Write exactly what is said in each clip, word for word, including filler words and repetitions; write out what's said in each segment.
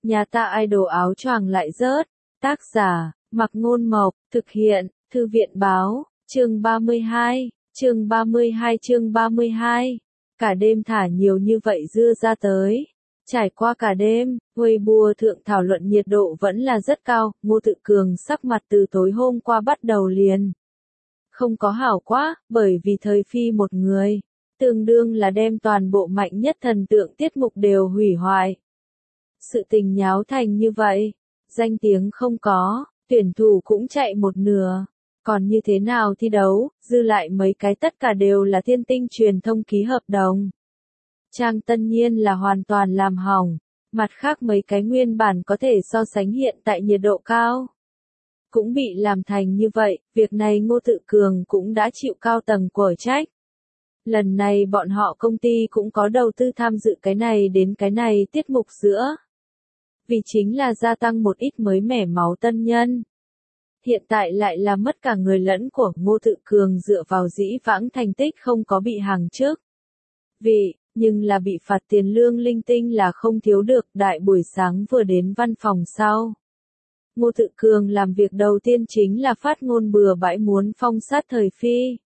Nhà ta idol áo choàng lại rớt. Tác giả, Mặc Ngôn Mộc, thực hiện, Thư viện Báo, chương ba mươi hai, chương ba mươi hai chương ba mươi hai. Cả đêm thả nhiều như vậy dưa ra tới. Trải qua cả đêm, Weibo thượng thảo luận nhiệt độ vẫn là rất cao, Ngô Tự Cường sắc mặt từ tối hôm qua bắt đầu liền. Không có hảo quá, bởi vì thời phi một người, tương đương là đem toàn bộ mạnh nhất thần tượng tiết mục đều hủy hoại. Sự tình nháo thành như vậy, danh tiếng không có, tuyển thủ cũng chạy một nửa. Còn như thế nào thi đấu, dư lại mấy cái tất cả đều là Thiên Tinh truyền thông ký hợp đồng. Trang Tân Nhiên là hoàn toàn làm hỏng, mặt khác mấy cái nguyên bản có thể so sánh hiện tại nhiệt độ cao. Cũng bị làm thành như vậy, việc này Ngô Tự Cường cũng đã chịu cao tầng quở trách. Lần này bọn họ công ty cũng có đầu tư tham dự cái này đến cái này tiết mục giữa. Vì chính là gia tăng một ít mới mẻ máu tân nhân. Hiện tại lại là mất cả người lẫn của Ngô Tự Cường dựa vào dĩ vãng thành tích không có bị hàng trước. Vì, nhưng là bị phạt tiền lương linh tinh là không thiếu được, đại buổi sáng vừa đến văn phòng sau. Ngô Tự Cường làm việc đầu tiên chính là phát ngôn bừa bãi muốn phong sát thời phi.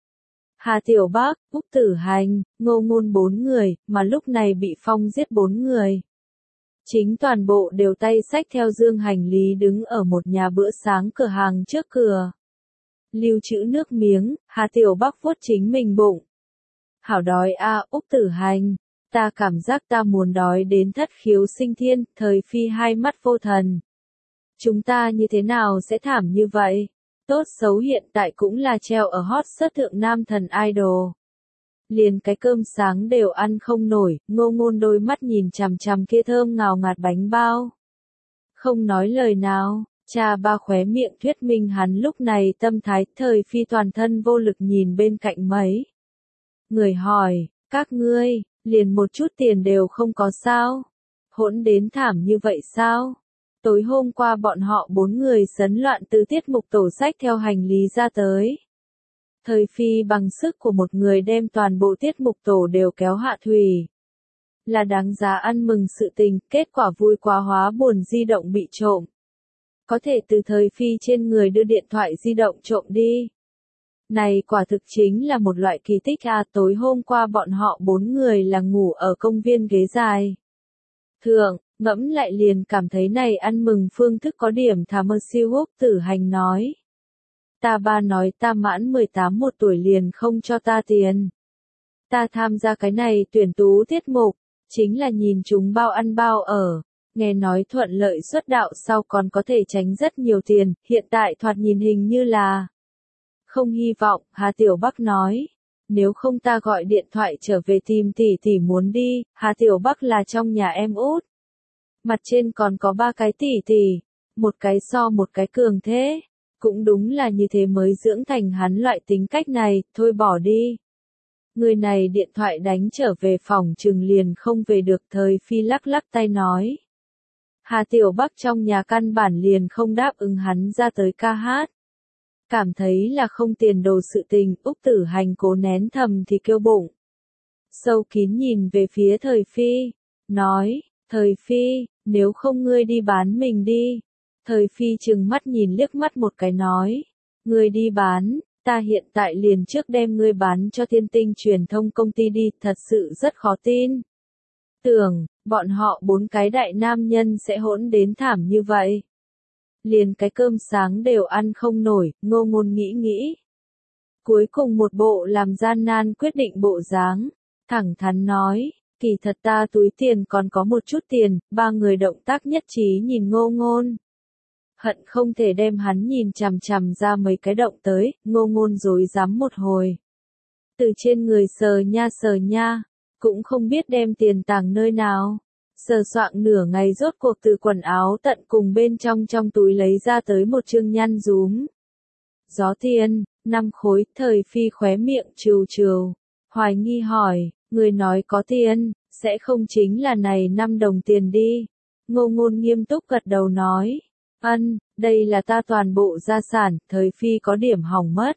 Hà Tiểu Bác, Úc Tử Hành, Ngô Ngôn bốn người, mà lúc này bị phong giết bốn người. Chính toàn bộ đều tay xách theo dương hành lý đứng ở một nhà bữa sáng cửa hàng trước cửa. Lưu trữ nước miếng, Hà Tiểu Bác vuốt chính mình bụng. Hảo đói a, Úc Tử Hành, ta cảm giác ta muốn đói đến thất khiếu sinh thiên, thời phi hai mắt vô thần. Chúng ta như thế nào sẽ thảm như vậy? Tốt xấu hiện tại cũng là treo ở hot search thượng nam thần idol. Liền cái cơm sáng đều ăn không nổi, Ngô Ngôn đôi mắt nhìn chằm chằm kia thơm ngào ngạt bánh bao. Không nói lời nào, cha ba khóe miệng thuyết minh hắn lúc này tâm thái thời phi toàn thân vô lực nhìn bên cạnh mấy. Người hỏi, các ngươi, liền một chút tiền đều không có sao? Hỗn đến thảm như vậy sao? Tối hôm qua bọn họ bốn người sấn loạn từ tiết mục tổ sách theo hành lý ra tới. Thời phi bằng sức của một người đem toàn bộ tiết mục tổ đều kéo hạ thủy. Là đáng giá ăn mừng sự tình, kết quả vui quá hóa buồn di động bị trộm. Có thể từ thời phi trên người đưa điện thoại di động trộm đi. Này quả thực chính là một loại kỳ tích à, tối hôm qua bọn họ bốn người là ngủ ở công viên ghế dài. Thượng, ngẫm lại liền cảm thấy này ăn mừng phương thức có điểm thà mơ siêu Úc Tử Hành nói. Ta ba nói ta mãn mười tám một tuổi liền không cho ta tiền. Ta tham gia cái này tuyển tú tiết mục, chính là nhìn chúng bao ăn bao ở, nghe nói thuận lợi xuất đạo sau còn có thể tránh rất nhiều tiền, hiện tại thoạt nhìn hình như là không hy vọng, Hà Tiểu Bắc nói. Nếu không ta gọi điện thoại trở về tìm tỷ tỷ muốn đi, Hà Tiểu Bắc là trong nhà em út. Mặt trên còn có ba cái tỷ tỷ, một cái so một cái cường thế. Cũng đúng là như thế mới dưỡng thành hắn loại tính cách này, thôi bỏ đi. Người này điện thoại đánh trở về phòng trừng liền không về được, thời phi lắc lắc tay nói. Hà Tiểu Bắc trong nhà căn bản liền không đáp ứng hắn ra tới ca hát. Cảm thấy là không tiền đồ sự tình, Úc Tử Hành cố nén thầm thì kêu bụng. Sâu kín nhìn về phía thời phi, nói, thời phi, nếu không ngươi đi bán mình đi. Thời phi trừng mắt nhìn liếc mắt một cái nói, ngươi đi bán, ta hiện tại liền trước đem ngươi bán cho Thiên Tinh truyền thông công ty đi, thật sự rất khó tin. Tưởng, bọn họ bốn cái đại nam nhân sẽ hỗn đến thảm như vậy. Liền cái cơm sáng đều ăn không nổi, Ngô Ngôn nghĩ nghĩ. Cuối cùng một bộ làm gian nan quyết định bộ dáng, thẳng thắn nói, kỳ thật ta túi tiền còn có một chút tiền, ba người động tác nhất trí nhìn Ngô Ngôn. Hận không thể đem hắn nhìn chằm chằm ra mấy cái động tới, Ngô Ngôn rối rắm một hồi. Từ trên người sờ nha sờ nha, cũng không biết đem tiền tàng nơi nào. Sờ soạng nửa ngày rốt cuộc từ quần áo tận cùng bên trong trong túi lấy ra tới một chương nhăn rúm. Gió tiền, năm khối, thời phi khóe miệng trừ trừ. Hoài nghi hỏi, người nói có tiền, sẽ không chính là này năm đồng tiền đi. Ngô Ngôn nghiêm túc gật đầu nói. Ân, đây là ta toàn bộ gia sản, thời phi có điểm hỏng mất.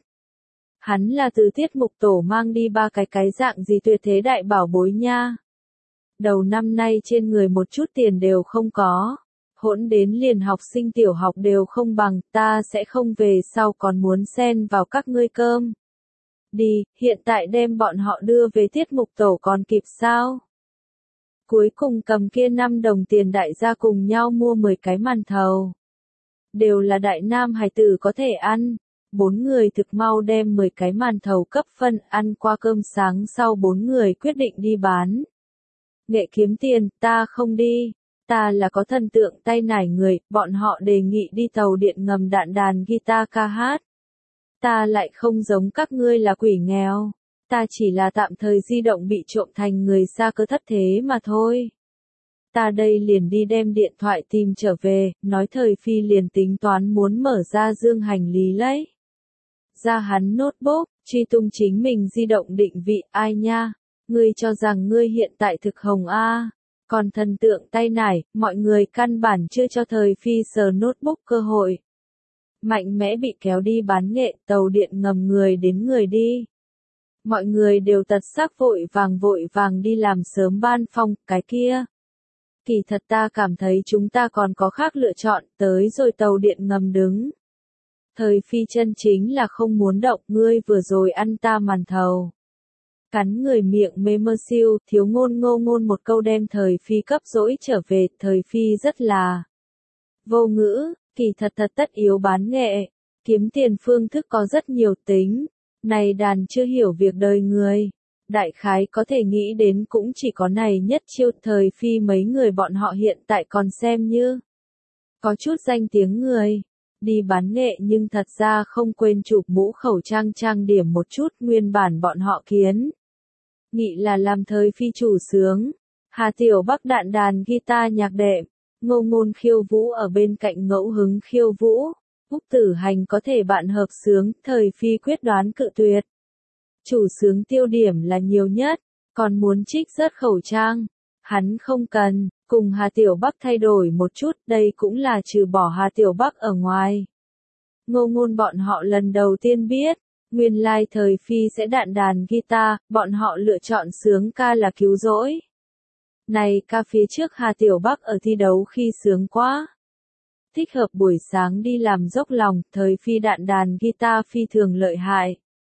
Hắn là từ tiết mục tổ mang đi ba cái cái dạng gì tuyệt thế đại bảo bối nha. Đầu năm nay trên người một chút tiền đều không có. hỗn đến liền học sinh tiểu học đều không bằng, ta sẽ không về sau còn muốn xen vào các ngươi cơm. Đi, hiện tại đem bọn họ đưa về tiết mục tổ còn kịp sao? Cuối cùng cầm kia năm đồng tiền đại gia cùng nhau mua mười cái màn thầu. Đều là đại nam hài tử có thể ăn. Bốn người thực mau đem mười cái màn thầu cấp phân ăn qua cơm sáng sau bốn người quyết định đi bán. Nghệ kiếm tiền, ta không đi. Ta là có thần tượng tay nải người, bọn họ đề nghị đi tàu điện ngầm đạn đàn guitar ca hát. Ta lại không giống các ngươi là quỷ nghèo. Ta chỉ là tạm thời di động bị trộm thành người xa cơ thất thế mà thôi. Ta đây liền đi đem điện thoại tìm trở về, nói thời phi liền tính toán muốn mở ra dương hành lý lấy. Ra hắn notebook, truy tung chính mình di động định vị, ai nha, ngươi cho rằng ngươi hiện tại thực hồng a, còn thần tượng tay nải, mọi người căn bản chưa cho thời phi sờ notebook cơ hội. Mạnh mẽ bị kéo đi bán nghệ, tàu điện ngầm người đến người đi. Mọi người đều tật sắc vội vàng vội vàng đi làm sớm ban phong, cái kia. Kỳ thật ta cảm thấy chúng ta còn có khác lựa chọn, tới rồi tàu điện ngầm đứng. Thời phi chân chính là không muốn động, ngươi vừa rồi ăn ta màn thầu. Cắn người miệng mê mơ siêu, thiếu ngôn ngô ngôn một câu đem thời phi cấp dỗi trở về, thời phi rất là vô ngữ, kỳ thật thật tất yếu bán nghệ, kiếm tiền phương thức có rất nhiều tính, này đàn chưa hiểu việc đời người. Đại khái có thể nghĩ đến cũng chỉ có này nhất chiêu, thời phi mấy người bọn họ hiện tại còn xem như có chút danh tiếng người. Đi bán nghệ nhưng thật ra không quên chụp mũ khẩu trang trang điểm một chút, nguyên bản bọn họ kiến. Nghị là làm thời phi chủ sướng. Hà Tiểu Bắc đạn đàn guitar nhạc đệm, Ngô Ngôn khiêu vũ ở bên cạnh ngẫu hứng khiêu vũ. Úc Tử Hành có thể bạn hợp sướng, thời phi quyết đoán cự tuyệt. Chủ sướng tiêu điểm là nhiều nhất, còn muốn trích rớt khẩu trang. Hắn không cần, cùng Hà Tiểu Bắc thay đổi một chút, đây cũng là trừ bỏ Hà Tiểu Bắc ở ngoài. Ngô Ngôn bọn họ lần đầu tiên biết, nguyên lai thời phi sẽ đạn đàn guitar, bọn họ lựa chọn sướng ca là cứu rỗi. Này ca phía trước Hà Tiểu Bắc ở thi đấu khi sướng quá. Thích hợp buổi sáng đi làm dốc lòng, thời phi đạn đàn guitar phi thường lợi hại.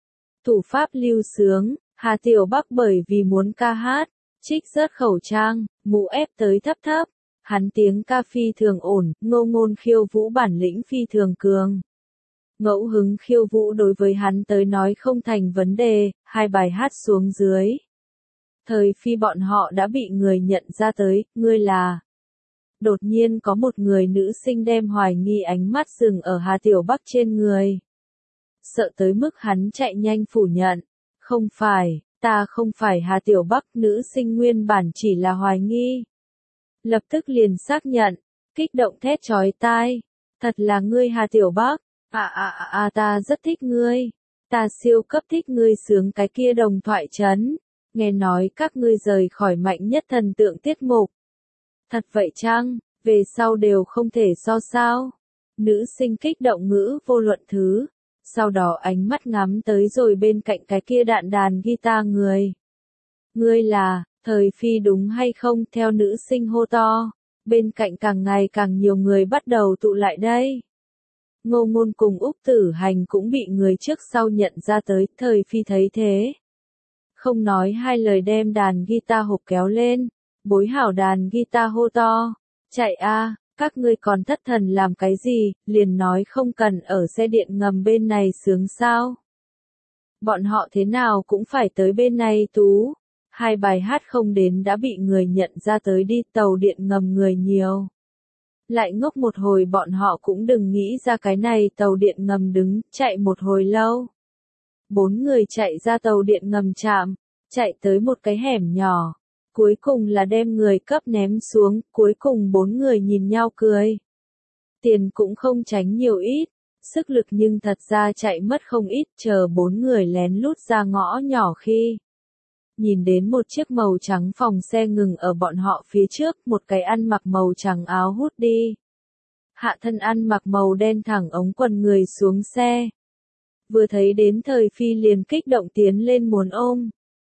Thủ pháp lưu sướng, Hà Tiểu Bắc bởi vì muốn ca hát, trích rớt khẩu trang, mũ ép tới thấp thấp, hắn tiếng ca phi thường ổn, Ngô Ngôn khiêu vũ bản lĩnh phi thường cường. Ngẫu hứng khiêu vũ đối với hắn tới nói không thành vấn đề, hai bài hát xuống dưới. Thời phi bọn họ đã bị người nhận ra tới, ngươi là. Đột nhiên có một người nữ sinh đem hoài nghi ánh mắt dừng ở Hà Tiểu Bắc trên người. Sợ tới mức hắn chạy nhanh phủ nhận. Không phải, ta không phải Hà Tiểu Bắc, nữ sinh nguyên bản chỉ là hoài nghi. Lập tức liền xác nhận, kích động thét chói tai. Thật là ngươi Hà Tiểu Bắc, à à à à ta rất thích ngươi. Ta siêu cấp thích ngươi sướng cái kia đồng thoại trấn. Nghe nói các ngươi rời khỏi mạnh nhất thần tượng tiết mục. Thật vậy chăng, về sau đều không thể so sao. Nữ sinh kích động ngữ vô luận thứ. Sau đó ánh mắt ngắm tới rồi bên cạnh cái kia đạn đàn guitar người. Ngươi là, thời phi đúng hay không, theo nữ sinh hô to. Bên cạnh càng ngày càng nhiều người bắt đầu tụ lại đây. Ngô Ngôn cùng Úc Tử Hành cũng bị người trước sau nhận ra tới, thời phi thấy thế. Không nói hai lời đem đàn guitar hộp kéo lên, bối hảo đàn guitar hô to. Chạy a, các ngươi còn thất thần làm cái gì, liền nói không cần ở xe điện ngầm bên này sướng sao. Bọn họ thế nào cũng phải tới bên này tú. Hai bài hát không đến đã bị người nhận ra tới đi, tàu điện ngầm người nhiều. Lại ngốc một hồi bọn họ cũng đừng nghĩ ra cái này, tàu điện ngầm đứng, chạy một hồi lâu. Bốn người chạy ra tàu điện ngầm trạm, chạy tới một cái hẻm nhỏ. Cuối cùng là đem người cấp ném xuống, cuối cùng bốn người nhìn nhau cười. Tiền cũng không tránh nhiều ít, sức lực nhưng thật ra chạy mất không ít, chờ bốn người lén lút ra ngõ nhỏ khi. Nhìn đến một chiếc màu trắng phòng xe ngừng ở bọn họ phía trước, một cái ăn mặc màu trắng áo hút đi. Hạ thân ăn mặc màu đen thẳng ống quần người xuống xe. Vừa thấy đến thời phi liền kích động tiến lên muốn ôm.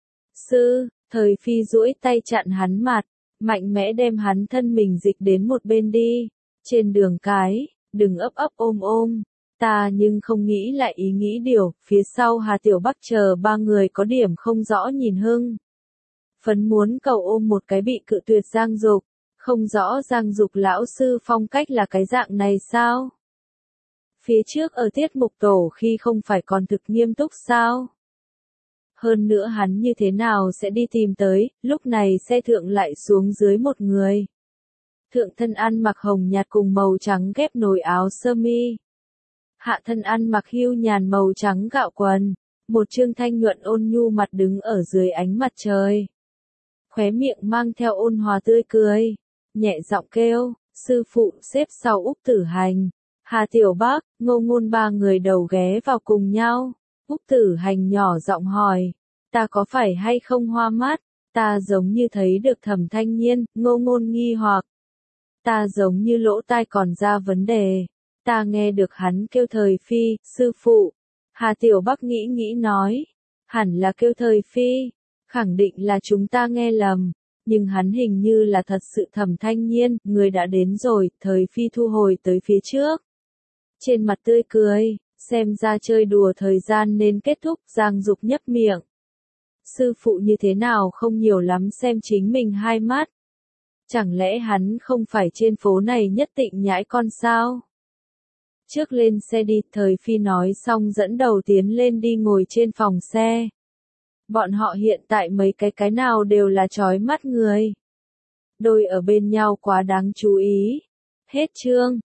Sư, thời phi duỗi tay chặn hắn mặt, mạnh mẽ đem hắn thân mình dịch đến một bên đi. Trên đường cái, đừng ấp ấp ôm ôm. Ta nhưng không nghĩ lại ý nghĩ điều, phía sau Hà Tiểu Bắc chờ ba người có điểm không rõ nhìn hưng. Phấn muốn cầu ôm một cái bị cự tuyệt Giang Dục, không rõ Giang Dục lão sư phong cách là cái dạng này sao? Phía trước ở tiết mục tổ khi không phải còn thực nghiêm túc sao? Hơn nữa hắn như thế nào sẽ đi tìm tới, lúc này xe thượng lại xuống dưới một người. Thượng thân ăn mặc hồng nhạt cùng màu trắng ghép nối áo sơ mi. Hạ thân ăn mặc hưu nhàn màu trắng gạo quần, một trương thanh nhuận ôn nhu mặt đứng ở dưới ánh mặt trời. Khóe miệng mang theo ôn hòa tươi cười, nhẹ giọng kêu, sư phụ xếp sau Úc Tử Hành. Hà Tiểu Bắc, Ngô Ngôn ba người đầu ghé vào cùng nhau. Úc Tử Hành nhỏ giọng hỏi, ta có phải hay không hoa mắt? Ta giống như thấy được Thẩm Thanh Nhiên. Ngô Ngôn nghi hoặc, ta giống như lỗ tai còn ra vấn đề. Ta nghe được hắn kêu Thời Phi, sư phụ. Hà Tiểu Bắc nghĩ nghĩ nói, hẳn là kêu Thời Phi, khẳng định là chúng ta nghe lầm, nhưng hắn hình như là thật sự Thẩm Thanh Nhiên, người đã đến rồi. Thời Phi thu hồi tới phía trước. Trên mặt tươi cười, xem ra chơi đùa thời gian nên kết thúc. Giang Dục nhấp miệng. Sư phụ như thế nào không nhiều lắm xem chính mình hai mắt. Chẳng lẽ hắn không phải trên phố này nhất định nhãi con sao? Trước lên xe đi, Thời Phi nói xong dẫn đầu tiến lên đi ngồi trên phòng xe. Bọn họ hiện tại mấy cái cái nào đều là chói mắt người. Đôi ở bên nhau quá đáng chú ý. Hết chương.